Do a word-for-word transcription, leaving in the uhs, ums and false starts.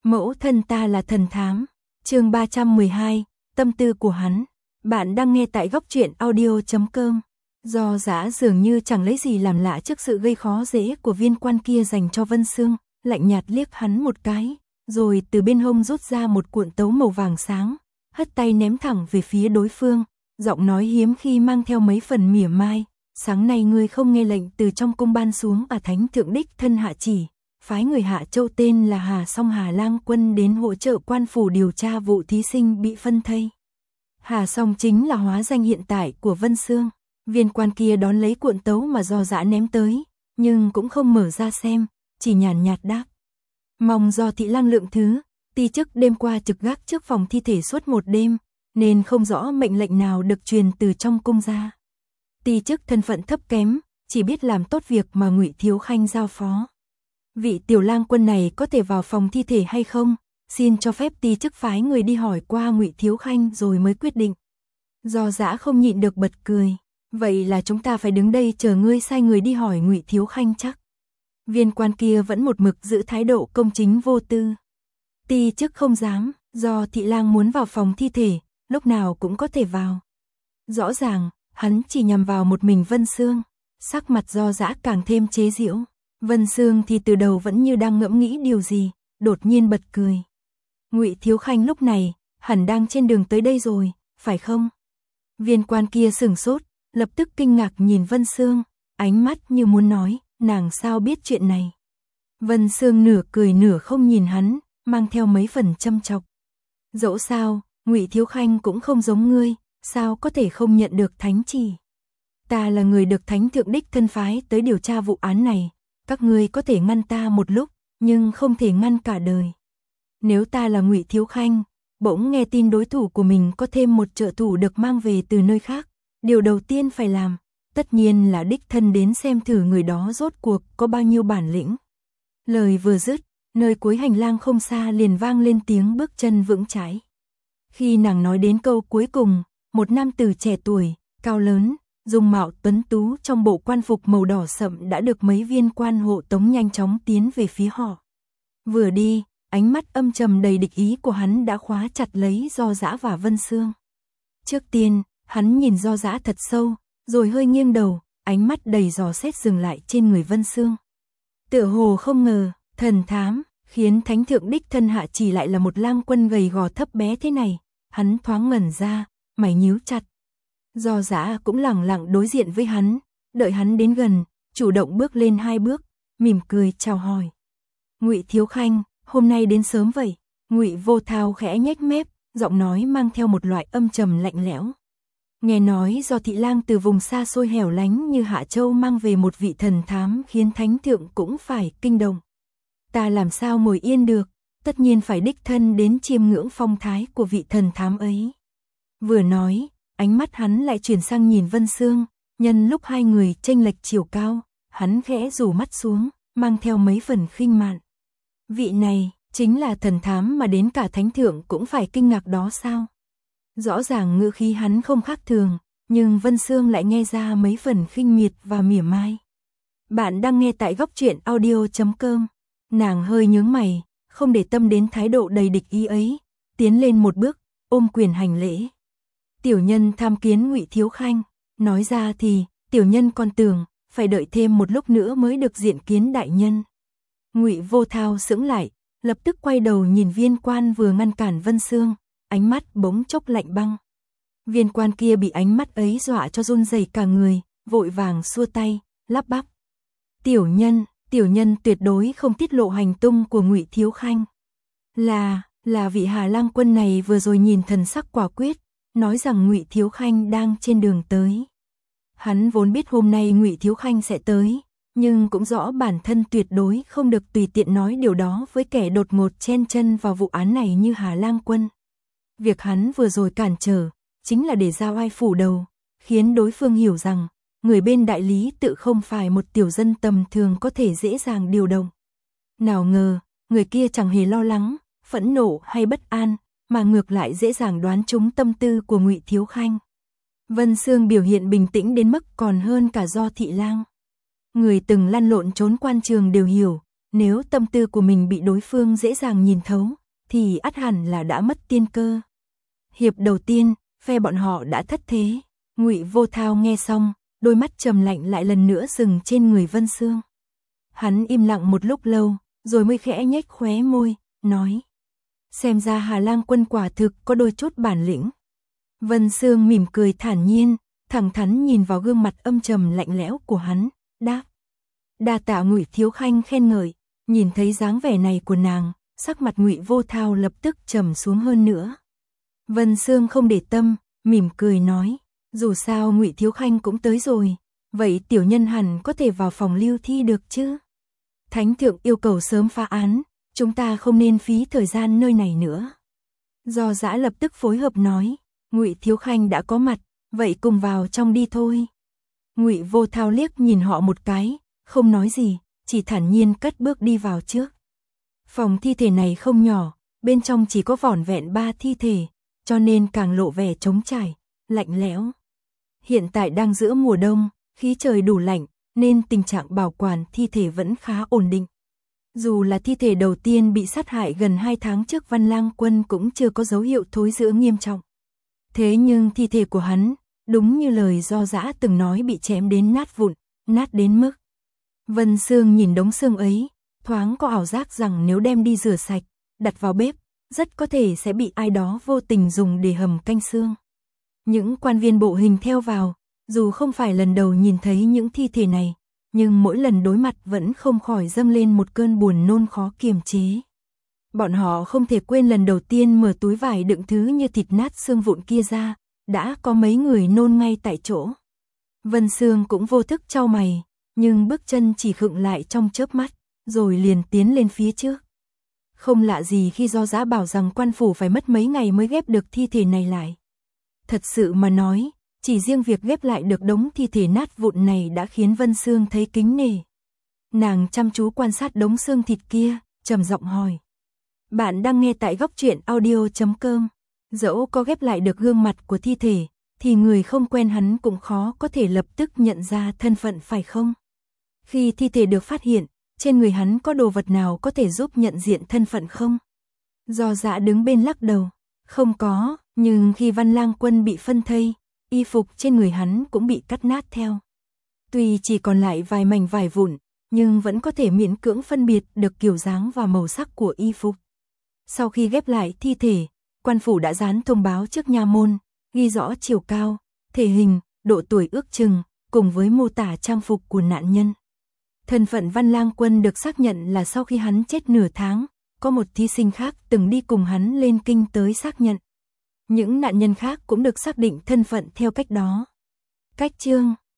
Mẫu thân ta là thần thám. Chương ba trăm mười hai, tâm tư của hắn. Bạn đang nghe tại góc truyện audio chấm com. Do Dã dường như chẳng lấy gì làm lạ trước sự gây khó dễ của viên quan kia dành cho Vân Sương, lạnh nhạt liếc hắn một cái, rồi từ bên hông rút ra một cuộn tấu màu vàng sáng, hất tay ném thẳng về phía đối phương, giọng nói hiếm khi mang theo mấy phần mỉa mai. Sáng nay ngươi không nghe lệnh từ trong cung ban xuống à? Thánh thượng đích thân hạ chỉ, phái người Hạ Châu tên là Hà Song Hà Lang Quân đến hỗ trợ quan phủ điều tra vụ thí sinh bị phân thây. Hà Song chính là hóa danh hiện tại của Vân Sương. Viên quan kia đón lấy cuộn tấu mà Do Dã ném tới, nhưng cũng không mở ra xem, chỉ nhàn nhạt đáp: mong Do thị lang lượng thứ, ti chức đêm qua trực gác trước phòng thi thể suốt một đêm, nên không rõ mệnh lệnh nào được truyền từ trong cung ra. Ti chức thân phận thấp kém, chỉ biết làm tốt việc mà Ngụy Thiếu Khanh giao phó. Vị tiểu lang quân này có thể vào phòng thi thể hay không? Xin cho phép ti chức phái người đi hỏi qua Ngụy Thiếu Khanh rồi mới quyết định. Do Dã không nhịn được bật cười. Vậy là chúng ta phải đứng đây chờ ngươi sai người đi hỏi Ngụy Thiếu Khanh chắc? Viên quan kia vẫn một mực giữ thái độ công chính vô tư. Ti chức không dám, Do thị lang muốn vào phòng thi thể, lúc nào cũng có thể vào. Rõ ràng, hắn chỉ nhằm vào một mình Vân Sương. Sắc mặt Do Dã càng thêm chế giễu. Vân Sương thì từ đầu vẫn như đang ngẫm nghĩ điều gì, đột nhiên bật cười. Ngụy Thiếu Khanh lúc này hẳn đang trên đường tới đây rồi, phải không? Viên quan kia sửng sốt, lập tức kinh ngạc nhìn Vân Sương, ánh mắt như muốn nói, nàng sao biết chuyện này? Vân Sương nửa cười nửa không nhìn hắn, mang theo mấy phần châm chọc. Dẫu sao, Ngụy Thiếu Khanh cũng không giống ngươi, sao có thể không nhận được thánh chỉ? Ta là người được thánh thượng đích thân phái tới điều tra vụ án này, các ngươi có thể ngăn ta một lúc, nhưng không thể ngăn cả đời. Nếu ta là Ngụy Thiếu Khanh, bỗng nghe tin đối thủ của mình có thêm một trợ thủ được mang về từ nơi khác, điều đầu tiên phải làm, tất nhiên là đích thân đến xem thử người đó rốt cuộc có bao nhiêu bản lĩnh. Lời vừa dứt, nơi cuối hành lang không xa liền vang lên tiếng bước chân vững chãi. Khi nàng nói đến câu cuối cùng, một nam tử trẻ tuổi, cao lớn, dung mạo tuấn tú trong bộ quan phục màu đỏ sậm đã được mấy viên quan hộ tống nhanh chóng tiến về phía họ. Vừa đi, ánh mắt âm trầm đầy địch ý của hắn đã khóa chặt lấy Do Dã và Vân Sương. Trước tiên, hắn nhìn Do Dã thật sâu, rồi hơi nghiêng đầu, ánh mắt đầy dò xét dừng lại trên người Vân Sương. Tựa hồ không ngờ, thần thám, khiến thánh thượng đích thân hạ chỉ lại là một lang quân gầy gò thấp bé thế này. Hắn thoáng ngẩn ra, mày nhíu chặt. Do Dã cũng lẳng lặng đối diện với hắn, đợi hắn đến gần, chủ động bước lên hai bước, mỉm cười chào hỏi. Ngụy Thiếu Khanh, hôm nay đến sớm vậy? Ngụy Vô Thao khẽ nhếch mép, giọng nói mang theo một loại âm trầm lạnh lẽo. Nghe nói Do thị lang từ vùng xa xôi hẻo lánh như Hạ Châu mang về một vị thần thám khiến thánh thượng cũng phải kinh động. Ta làm sao ngồi yên được, tất nhiên phải đích thân đến chiêm ngưỡng phong thái của vị thần thám ấy. Vừa nói, ánh mắt hắn lại chuyển sang nhìn Vân Sương, nhân lúc hai người chênh lệch chiều cao, hắn khẽ rủ mắt xuống, mang theo mấy phần khinh mạn. Vị này, chính là thần thám mà đến cả thánh thượng cũng phải kinh ngạc đó sao? Rõ ràng ngữ khí hắn không khác thường, nhưng Vân Sương lại nghe ra mấy phần khinh miệt và mỉa mai. Bạn đang nghe tại góc truyện audio chấm com. Nàng hơi nhướng mày, không để tâm đến thái độ đầy địch ý ấy, tiến lên một bước, ôm quyền hành lễ. Tiểu nhân tham kiến Ngụy Thiếu Khanh. Nói ra thì, tiểu nhân còn tưởng phải đợi thêm một lúc nữa mới được diện kiến đại nhân. Ngụy Vô Thao sững lại, lập tức quay đầu nhìn viên quan vừa ngăn cản Vân Sương, ánh mắt bỗng chốc lạnh băng. Viên quan kia bị ánh mắt ấy dọa cho run rẩy cả người, vội vàng xua tay, lắp bắp. Tiểu nhân, tiểu nhân tuyệt đối không tiết lộ hành tung của Ngụy Thiếu Khanh. Là, là vị Hà Lang Quân này vừa rồi nhìn thần sắc quả quyết, nói rằng Ngụy Thiếu Khanh đang trên đường tới. Hắn vốn biết hôm nay Ngụy Thiếu Khanh sẽ tới, nhưng cũng rõ bản thân tuyệt đối không được tùy tiện nói điều đó với kẻ đột ngột chen chân vào vụ án này như Hà Lang Quân. Việc hắn vừa rồi cản trở, chính là để giao ai phủ đầu, khiến đối phương hiểu rằng, người bên đại lý tự không phải một tiểu dân tầm thường có thể dễ dàng điều động. Nào ngờ, người kia chẳng hề lo lắng, phẫn nộ hay bất an, mà ngược lại dễ dàng đoán trúng tâm tư của Ngụy Thiếu Khanh. Vân Sương biểu hiện bình tĩnh đến mức còn hơn cả Do thị lang. Người từng lăn lộn trốn quan trường đều hiểu, nếu tâm tư của mình bị đối phương dễ dàng nhìn thấu, thì ắt hẳn là đã mất tiên cơ. Hiệp đầu tiên, phe bọn họ đã thất thế. Ngụy Vô Thao nghe xong, đôi mắt trầm lạnh lại lần nữa dừng trên người Vân Xương. Hắn im lặng một lúc lâu, rồi mới khẽ nhếch khóe môi, nói: xem ra Hà Lang quân quả thực có đôi chút bản lĩnh. Vân Xương mỉm cười thản nhiên, thẳng thắn nhìn vào gương mặt âm trầm lạnh lẽo của hắn, đáp: đa tạ Ngụy thiếu khanh khen ngợi. Nhìn thấy dáng vẻ này của nàng, sắc mặt Ngụy Vô Thao lập tức trầm xuống hơn nữa. Vân Xương không để tâm, mỉm cười nói: dù sao Ngụy thiếu khanh cũng tới rồi, vậy tiểu nhân hẳn có thể vào phòng lưu thi được chứ? Thánh thượng yêu cầu sớm phá án, chúng ta không nên phí thời gian nơi này nữa. Do Dã lập tức phối hợp nói: Ngụy thiếu khanh đã có mặt, vậy cùng vào trong đi thôi. Ngụy Vô Thao liếc nhìn họ một cái, không nói gì, chỉ thản nhiên cất bước đi vào trước. Phòng thi thể này không nhỏ, bên trong chỉ có vỏn vẹn ba thi thể, cho nên càng lộ vẻ trống trải, lạnh lẽo. Hiện tại đang giữa mùa đông, khí trời đủ lạnh, nên tình trạng bảo quản thi thể vẫn khá ổn định. Dù là thi thể đầu tiên bị sát hại gần hai tháng trước Văn Lang quân cũng chưa có dấu hiệu thối rữa nghiêm trọng. Thế nhưng thi thể của hắn, đúng như lời Do Dã từng nói, bị chém đến nát vụn, nát đến mức. Vân Xương nhìn đống xương ấy, thoáng có ảo giác rằng nếu đem đi rửa sạch, đặt vào bếp, rất có thể sẽ bị ai đó vô tình dùng để hầm canh xương. Những quan viên bộ hình theo vào, dù không phải lần đầu nhìn thấy những thi thể này, nhưng mỗi lần đối mặt vẫn không khỏi dâng lên một cơn buồn nôn khó kiềm chế. Bọn họ không thể quên lần đầu tiên mở túi vải đựng thứ như thịt nát xương vụn kia ra, đã có mấy người nôn ngay tại chỗ. Vân Xương cũng vô thức chau mày, nhưng bước chân chỉ khựng lại trong chớp mắt, rồi liền tiến lên phía trước. Không lạ gì khi Do Dã bảo rằng quan phủ phải mất mấy ngày mới ghép được thi thể này lại. Thật sự mà nói, chỉ riêng việc ghép lại được đống thi thể nát vụn này đã khiến Vân Xương thấy kính nể. Nàng chăm chú quan sát đống xương thịt kia, trầm giọng hỏi: bạn đang nghe tại góc truyện audio chấm com. Dẫu có ghép lại được gương mặt của thi thể, thì người không quen hắn cũng khó có thể lập tức nhận ra thân phận phải không? Khi thi thể được phát hiện, trên người hắn có đồ vật nào có thể giúp nhận diện thân phận không? Do Dã đứng bên lắc đầu: không có, nhưng khi Văn Lang quân bị phân thây, y phục trên người hắn cũng bị cắt nát theo. Tuy chỉ còn lại vài mảnh vải vụn, nhưng vẫn có thể miễn cưỡng phân biệt được kiểu dáng và màu sắc của y phục. Sau khi ghép lại thi thể, quan phủ đã dán thông báo trước nha môn, ghi rõ chiều cao, thể hình, độ tuổi ước chừng, cùng với mô tả trang phục của nạn nhân. Thân phận Văn Lang quân được xác nhận là sau khi hắn chết nửa tháng, có một thí sinh khác từng đi cùng hắn lên kinh tới xác nhận. Những nạn nhân khác cũng được xác định thân phận theo cách đó. Cách chương